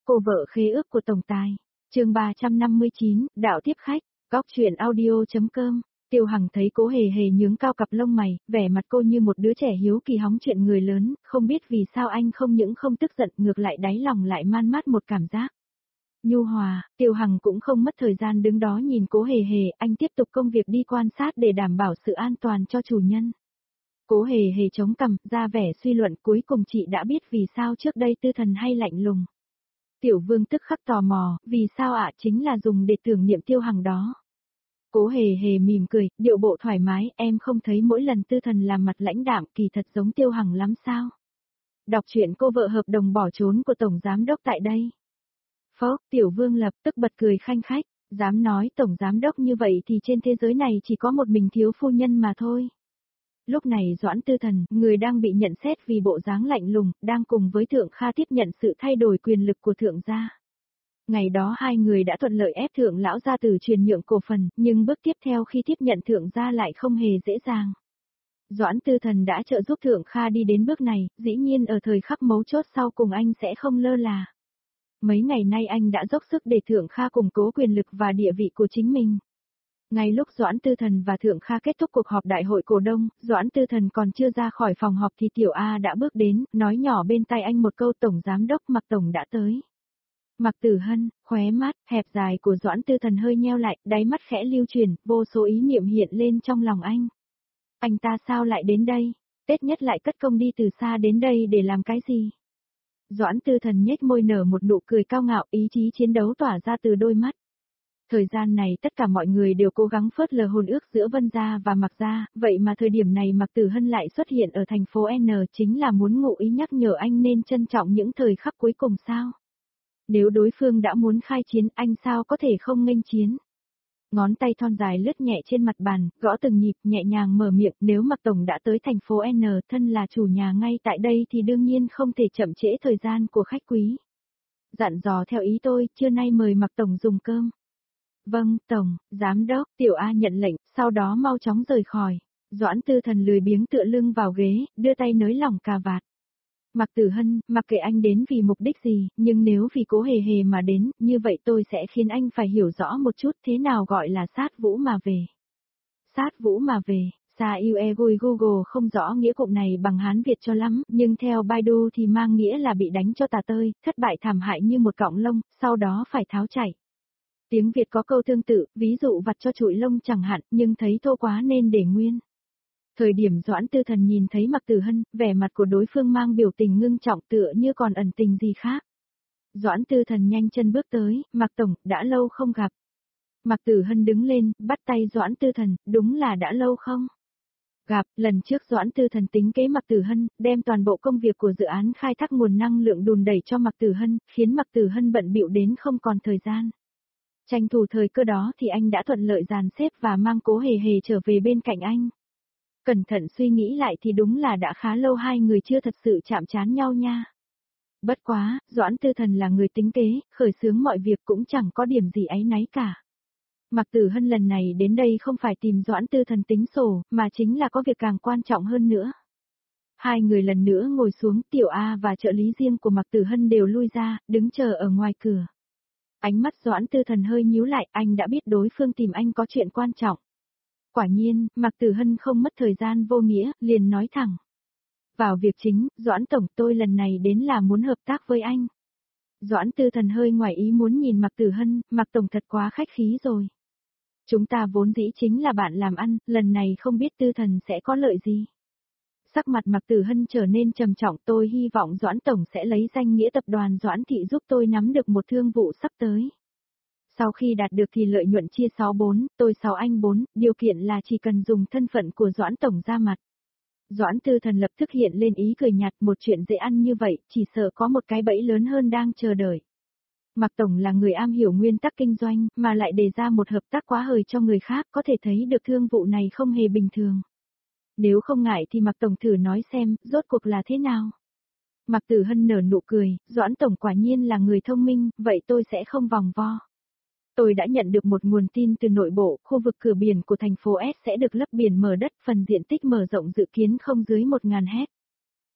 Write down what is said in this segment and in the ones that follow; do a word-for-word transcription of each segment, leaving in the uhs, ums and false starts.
Cô vợ khế ước của tổng tài. Chương ba trăm năm mươi chín, đạo tiếp khách, góc truyện audio.com. Tiêu Hằng thấy Cố Hề Hề nhướng cao cặp lông mày, vẻ mặt cô như một đứa trẻ hiếu kỳ hóng chuyện người lớn, không biết vì sao anh không những không tức giận, ngược lại đáy lòng lại man mát một cảm giác nhu hòa. Tiêu Hằng cũng không mất thời gian đứng đó nhìn Cố Hề Hề, anh tiếp tục công việc đi quan sát để đảm bảo sự an toàn cho chủ nhân. Cố Hề Hề chống cằm, ra vẻ suy luận, cuối cùng chị đã biết vì sao trước đây Tư Thần hay lạnh lùng. Tiểu Vương tức khắc tò mò, vì sao ạ? Chính là dùng để tưởng niệm Tiêu Hằng đó. Cố Hề Hề mỉm cười, điệu bộ thoải mái, em không thấy mỗi lần Tư Thần làm mặt lãnh đạm kỳ thật giống Tiêu Hằng lắm sao? Đọc truyện cô vợ hợp đồng bỏ trốn của Tổng Giám Đốc tại đây. Phốc, Tiểu Vương lập tức bật cười khanh khách, dám nói Tổng Giám Đốc như vậy thì trên thế giới này chỉ có một mình thiếu phu nhân mà thôi. Lúc này Doãn Tư Thần, người đang bị nhận xét vì bộ dáng lạnh lùng, đang cùng với Thượng Kha tiếp nhận sự thay đổi quyền lực của Thượng gia. Ngày đó hai người đã thuận lợi ép Thượng lão gia tử truyền nhượng cổ phần, nhưng bước tiếp theo khi tiếp nhận Thượng gia lại không hề dễ dàng. Doãn Tư Thần đã trợ giúp Thượng Kha đi đến bước này, dĩ nhiên ở thời khắc mấu chốt sau cùng anh sẽ không lơ là. Mấy ngày nay anh đã dốc sức để Thượng Kha củng cố quyền lực và địa vị của chính mình. Ngay lúc Doãn Tư Thần và Thượng Kha kết thúc cuộc họp đại hội cổ đông, Doãn Tư Thần còn chưa ra khỏi phòng họp thì Tiểu A đã bước đến, nói nhỏ bên tai anh một câu: Tổng Giám Đốc Mạc Tổng đã tới. Mạc Tử Hân, khóe mắt hẹp dài của Doãn Tư Thần hơi nheo lại, đáy mắt khẽ lưu chuyển, vô số ý niệm hiện lên trong lòng anh. Anh ta sao lại đến đây? Tết Nhất lại cất công đi từ xa đến đây để làm cái gì? Doãn Tư Thần nhếch môi nở một nụ cười cao ngạo, ý chí chiến đấu tỏa ra từ đôi mắt. Thời gian này tất cả mọi người đều cố gắng phớt lờ hôn ước giữa Vân Gia và Mạc Gia, vậy mà thời điểm này Mạc Tử Hân lại xuất hiện ở thành phố N chính là muốn ngụ ý nhắc nhở anh nên trân trọng những thời khắc cuối cùng sao? Nếu đối phương đã muốn khai chiến, anh sao có thể không nghênh chiến? Ngón tay thon dài lướt nhẹ trên mặt bàn, gõ từng nhịp, nhẹ nhàng mở miệng, nếu Mạc Tổng đã tới thành phố N, thân là chủ nhà ngay tại đây thì đương nhiên không thể chậm trễ thời gian của khách quý. Dặn dò theo ý tôi, trưa nay mời Mạc Tổng dùng cơm. Vâng, Tổng, Giám Đốc. Tiểu A nhận lệnh, sau đó mau chóng rời khỏi. Doãn Tư Thần lười biếng tựa lưng vào ghế, đưa tay nới lỏng cà vạt. Mạc Tử Hân, mặc kệ anh đến vì mục đích gì, nhưng nếu vì Cố Hề Hề mà đến, như vậy tôi sẽ khiến anh phải hiểu rõ một chút thế nào gọi là sát vũ mà về. Sát vũ mà về, Sa yêu e gui Google không rõ nghĩa cụm này bằng Hán Việt cho lắm, nhưng theo Baidu thì mang nghĩa là bị đánh cho tả tơi, thất bại thảm hại như một cọng lông, sau đó phải tháo chạy. Tiếng Việt có câu tương tự, ví dụ vặt cho trụi lông chẳng hạn, nhưng thấy thô quá nên để nguyên. Thời điểm Doãn Tư Thần nhìn thấy Mạc Tử Hân, vẻ mặt của đối phương mang biểu tình ngưng trọng tựa như còn ẩn tình gì khác. Doãn Tư Thần nhanh chân bước tới, Mạc Tổng, đã lâu không gặp. Mạc Tử Hân đứng lên, bắt tay Doãn Tư Thần, đúng là đã lâu không? Gặp, lần trước Doãn Tư Thần tính kế Mạc Tử Hân, đem toàn bộ công việc của dự án khai thác nguồn năng lượng đùn đẩy cho Mạc Tử Hân, khiến Mạc Tử Hân bận bịu đến không còn thời gian. Tranh thủ thời cơ đó thì anh đã thuận lợi dàn xếp và mang Cố Hề Hề trở về bên cạnh anh. Cẩn thận suy nghĩ lại thì đúng là đã khá lâu hai người chưa thật sự chạm trán nhau nha. Bất quá, Doãn Tư Thần là người tính kế, khởi xướng mọi việc cũng chẳng có điểm gì áy náy cả. Mạc Tử Hân lần này đến đây không phải tìm Doãn Tư Thần tính sổ, mà chính là có việc càng quan trọng hơn nữa. Hai người lần nữa ngồi xuống, Tiểu A và trợ lý riêng của Mạc Tử Hân đều lui ra, đứng chờ ở ngoài cửa. Ánh mắt Doãn Tư Thần hơi nhíu lại, anh đã biết đối phương tìm anh có chuyện quan trọng. Quả nhiên, Mạc Tử Hân không mất thời gian vô nghĩa, liền nói thẳng. Vào việc chính, Doãn Tổng, tôi lần này đến là muốn hợp tác với anh. Doãn Tư Thần hơi ngoài ý muốn nhìn Mạc Tử Hân, Mạc Tổng thật quá khách khí rồi. Chúng ta vốn dĩ chính là bạn làm ăn, lần này không biết Tư Thần sẽ có lợi gì. Sắc mặt Mạc Tử Hân trở nên trầm trọng, tôi hy vọng Doãn Tổng sẽ lấy danh nghĩa tập đoàn Doãn Thị giúp tôi nắm được một thương vụ sắp tới. Sau khi đạt được thì lợi nhuận chia sáu bốn, tôi sáu anh bốn, điều kiện là chỉ cần dùng thân phận của Doãn Tổng ra mặt. Doãn Tư Thần lập tức hiện lên ý cười nhạt, một chuyện dễ ăn như vậy, chỉ sợ có một cái bẫy lớn hơn đang chờ đợi. Mạc Tổng là người am hiểu nguyên tắc kinh doanh, mà lại đề ra một hợp tác quá hời cho người khác, có thể thấy được thương vụ này không hề bình thường. Nếu không ngại thì Mạc Tổng thử nói xem, rốt cuộc là thế nào? Mạc Tử Hân nở nụ cười, Doãn Tổng quả nhiên là người thông minh, vậy tôi sẽ không vòng vo. Tôi đã nhận được một nguồn tin từ nội bộ, khu vực cửa biển của thành phố S sẽ được lấp biển mở đất, phần diện tích mở rộng dự kiến không dưới một nghìn héc.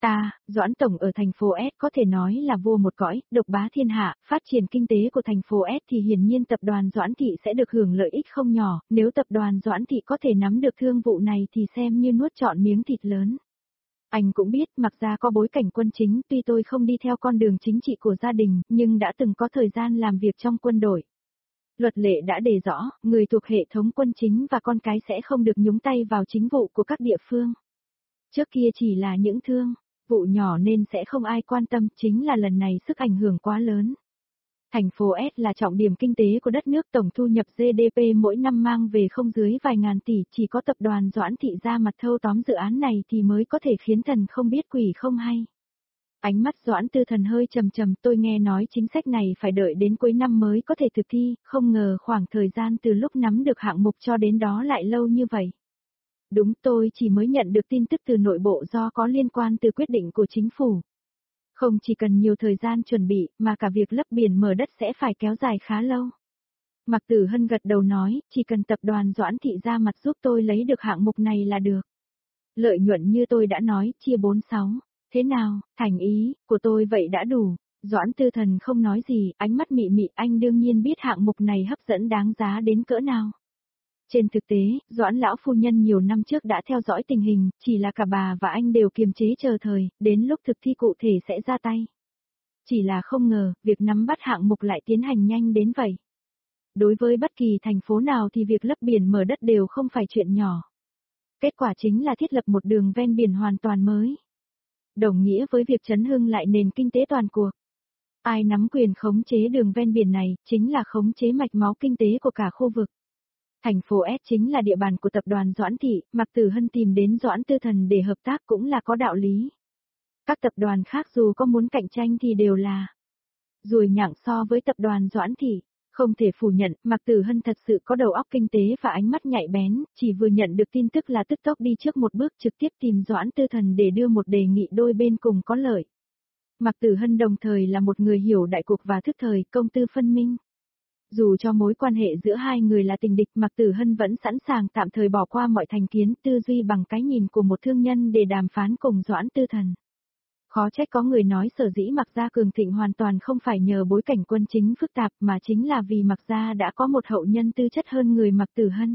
Ta, Doãn Tổng ở thành phố S có thể nói là vua một cõi, độc bá thiên hạ, phát triển kinh tế của thành phố S thì hiển nhiên tập đoàn Doãn Thị sẽ được hưởng lợi ích không nhỏ, nếu tập đoàn Doãn Thị có thể nắm được thương vụ này thì xem như nuốt trọn miếng thịt lớn. Anh cũng biết, mặc ra có bối cảnh quân chính, tuy tôi không đi theo con đường chính trị của gia đình, nhưng đã từng có thời gian làm việc trong quân đội. Luật lệ đã đề rõ, người thuộc hệ thống quân chính và con cái sẽ không được nhúng tay vào chính vụ của các địa phương. Trước kia chỉ là những thương vụ nhỏ nên sẽ không ai quan tâm, chính là lần này sức ảnh hưởng quá lớn. Thành phố S là trọng điểm kinh tế của đất nước, tổng thu nhập G D P mỗi năm mang về không dưới vài ngàn tỷ, chỉ có tập đoàn Doãn Thị ra mặt thâu tóm dự án này thì mới có thể khiến thần không biết quỷ không hay. Ánh mắt Doãn Tư Thần hơi trầm trầm, tôi nghe nói chính sách này phải đợi đến cuối năm mới có thể thực thi, không ngờ khoảng thời gian từ lúc nắm được hạng mục cho đến đó lại lâu như vậy. Đúng, tôi chỉ mới nhận được tin tức từ nội bộ do có liên quan từ quyết định của chính phủ. Không chỉ cần nhiều thời gian chuẩn bị, mà cả việc lấp biển mở đất sẽ phải kéo dài khá lâu. Mạc Tử Hân gật đầu nói, chỉ cần tập đoàn Doãn Thị ra mặt giúp tôi lấy được hạng mục này là được. Lợi nhuận như tôi đã nói, chia bốn sáu. Thế nào, thành ý của tôi vậy đã đủ. Doãn Tư Thần không nói gì, ánh mắt mị mị, anh đương nhiên biết hạng mục này hấp dẫn đáng giá đến cỡ nào. Trên thực tế, Doãn lão phu nhân nhiều năm trước đã theo dõi tình hình, chỉ là cả bà và anh đều kiềm chế chờ thời, đến lúc thực thi cụ thể sẽ ra tay. Chỉ là không ngờ, việc nắm bắt hạng mục lại tiến hành nhanh đến vậy. Đối với bất kỳ thành phố nào thì việc lấp biển mở đất đều không phải chuyện nhỏ. Kết quả chính là thiết lập một đường ven biển hoàn toàn mới. Đồng nghĩa với việc chấn hưng lại nền kinh tế toàn cuộc. Ai nắm quyền khống chế đường ven biển này, chính là khống chế mạch máu kinh tế của cả khu vực. Thành phố S chính là địa bàn của tập đoàn Doãn Thị, Mạc Tử Hân tìm đến Doãn Tư Thần để hợp tác cũng là có đạo lý. Các tập đoàn khác dù có muốn cạnh tranh thì đều là ruồi nhặng so với tập đoàn Doãn Thị. Không thể phủ nhận, Mạc Tử Hân thật sự có đầu óc kinh tế và ánh mắt nhạy bén, chỉ vừa nhận được tin tức là tức tốc đi trước một bước trực tiếp tìm Doãn Tư Thần để đưa một đề nghị đôi bên cùng có lợi. Mạc Tử Hân đồng thời là một người hiểu đại cục và thức thời, công tư phân minh. Dù cho mối quan hệ giữa hai người là tình địch, Mạc Tử Hân vẫn sẵn sàng tạm thời bỏ qua mọi thành kiến, tư duy bằng cái nhìn của một thương nhân để đàm phán cùng Doãn Tư Thần. Khó trách có người nói sở dĩ Mạc gia cường thịnh hoàn toàn không phải nhờ bối cảnh quân chính phức tạp mà chính là vì Mạc gia đã có một hậu nhân tư chất hơn người Mạc Tử Hân.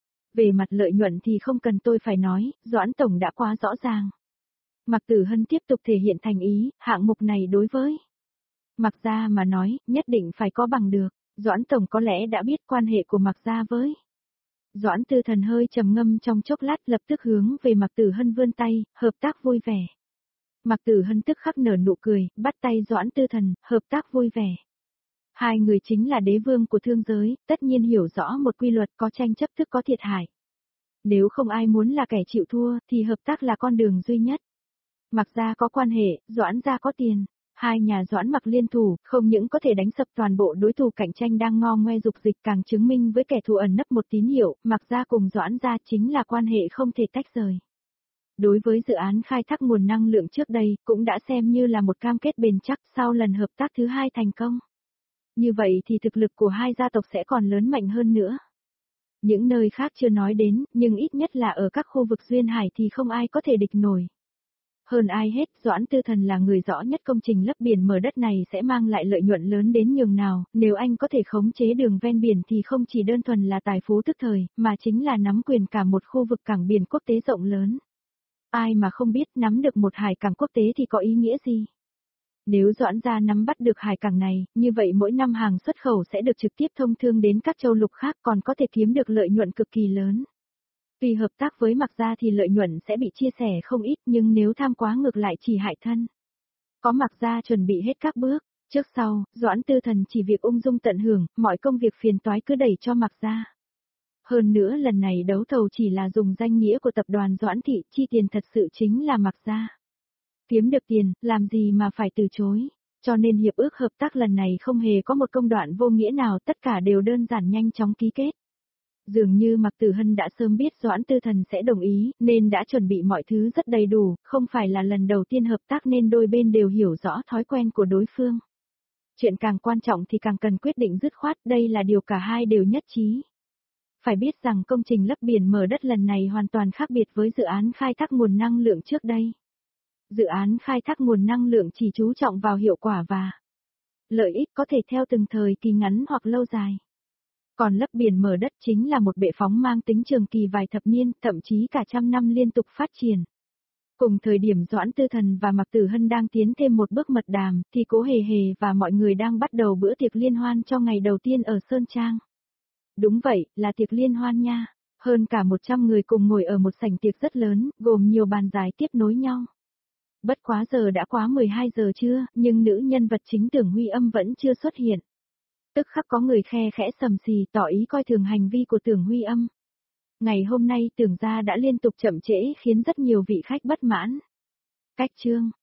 Về mặt lợi nhuận thì không cần tôi phải nói, Doãn Tổng đã quá rõ ràng. Mạc Tử Hân tiếp tục thể hiện thành ý, hạng mục này đối với Mạc gia mà nói, nhất định phải có bằng được. Doãn Tổng có lẽ đã biết quan hệ của Mạc gia với. Doãn Tư Thần hơi trầm ngâm trong chốc lát, lập tức hướng về Mạc Tử Hân vươn tay, hợp tác vui vẻ. Mạc Tử Hân tức khắc nở nụ cười, bắt tay Doãn Tư Thần, hợp tác vui vẻ. Hai người chính là đế vương của thương giới, tất nhiên hiểu rõ một quy luật, có tranh chấp tức có thiệt hại. Nếu không ai muốn là kẻ chịu thua, thì hợp tác là con đường duy nhất. Mạc gia có quan hệ, Doãn gia có tiền. Hai nhà Doãn Mạc liên thủ, không những có thể đánh sập toàn bộ đối thủ cạnh tranh đang ngo ngoe dục dịch, càng chứng minh với kẻ thù ẩn nấp một tín hiệu, Mạc gia cùng Doãn gia chính là quan hệ không thể tách rời. Đối với dự án khai thác nguồn năng lượng trước đây, cũng đã xem như là một cam kết bền chắc sau lần hợp tác thứ hai thành công. Như vậy thì thực lực của hai gia tộc sẽ còn lớn mạnh hơn nữa. Những nơi khác chưa nói đến, nhưng ít nhất là ở các khu vực duyên hải thì không ai có thể địch nổi. Hơn ai hết, Doãn Tư Thần là người rõ nhất công trình lấp biển mở đất này sẽ mang lại lợi nhuận lớn đến nhường nào, nếu anh có thể khống chế đường ven biển thì không chỉ đơn thuần là tài phú tức thời, mà chính là nắm quyền cả một khu vực cảng biển quốc tế rộng lớn. Ai mà không biết nắm được một hải cảng quốc tế thì có ý nghĩa gì? Nếu Doãn gia nắm bắt được hải cảng này, như vậy mỗi năm hàng xuất khẩu sẽ được trực tiếp thông thương đến các châu lục khác, còn có thể kiếm được lợi nhuận cực kỳ lớn. Vì hợp tác với Mạc gia thì lợi nhuận sẽ bị chia sẻ không ít, nhưng nếu tham quá ngược lại chỉ hại thân. Có Mạc gia chuẩn bị hết các bước, trước sau, Doãn Tư Thần chỉ việc ung dung tận hưởng, mọi công việc phiền toái cứ đẩy cho Mạc gia. Hơn nữa lần này đấu thầu chỉ là dùng danh nghĩa của tập đoàn Doãn Thị, chi tiền thật sự chính là Mạc gia. Kiếm được tiền, làm gì mà phải từ chối, cho nên hiệp ước hợp tác lần này không hề có một công đoạn vô nghĩa nào, tất cả đều đơn giản nhanh chóng ký kết. Dường như Mạc Tử Hân đã sớm biết Doãn Tư Thần sẽ đồng ý, nên đã chuẩn bị mọi thứ rất đầy đủ, không phải là lần đầu tiên hợp tác nên đôi bên đều hiểu rõ thói quen của đối phương. Chuyện càng quan trọng thì càng cần quyết định dứt khoát, đây là điều cả hai đều nhất trí. Phải biết rằng công trình lấp biển mở đất lần này hoàn toàn khác biệt với dự án khai thác nguồn năng lượng trước đây. Dự án khai thác nguồn năng lượng chỉ chú trọng vào hiệu quả và lợi ích có thể theo từng thời kỳ ngắn hoặc lâu dài. Còn lấp biển mở đất chính là một bệ phóng mang tính trường kỳ vài thập niên, thậm chí cả trăm năm liên tục phát triển. Cùng thời điểm Doãn Tư Thần và Mạc Tử Hân đang tiến thêm một bước mật đàm, thì Cố Hề Hề và mọi người đang bắt đầu bữa tiệc liên hoan cho ngày đầu tiên ở Sơn Trang. Đúng vậy, là tiệc liên hoan nha. Hơn cả một trăm người cùng ngồi ở một sảnh tiệc rất lớn, gồm nhiều bàn dài tiếp nối nhau. Bất quá giờ đã quá mười hai giờ trưa, nhưng nữ nhân vật chính Tưởng Huy Âm vẫn chưa xuất hiện. Tức khắc có người khe khẽ sầm xì tỏ ý coi thường hành vi của Tưởng Huy Âm. Ngày hôm nay Tưởng gia đã liên tục chậm trễ khiến rất nhiều vị khách bất mãn. Cách chương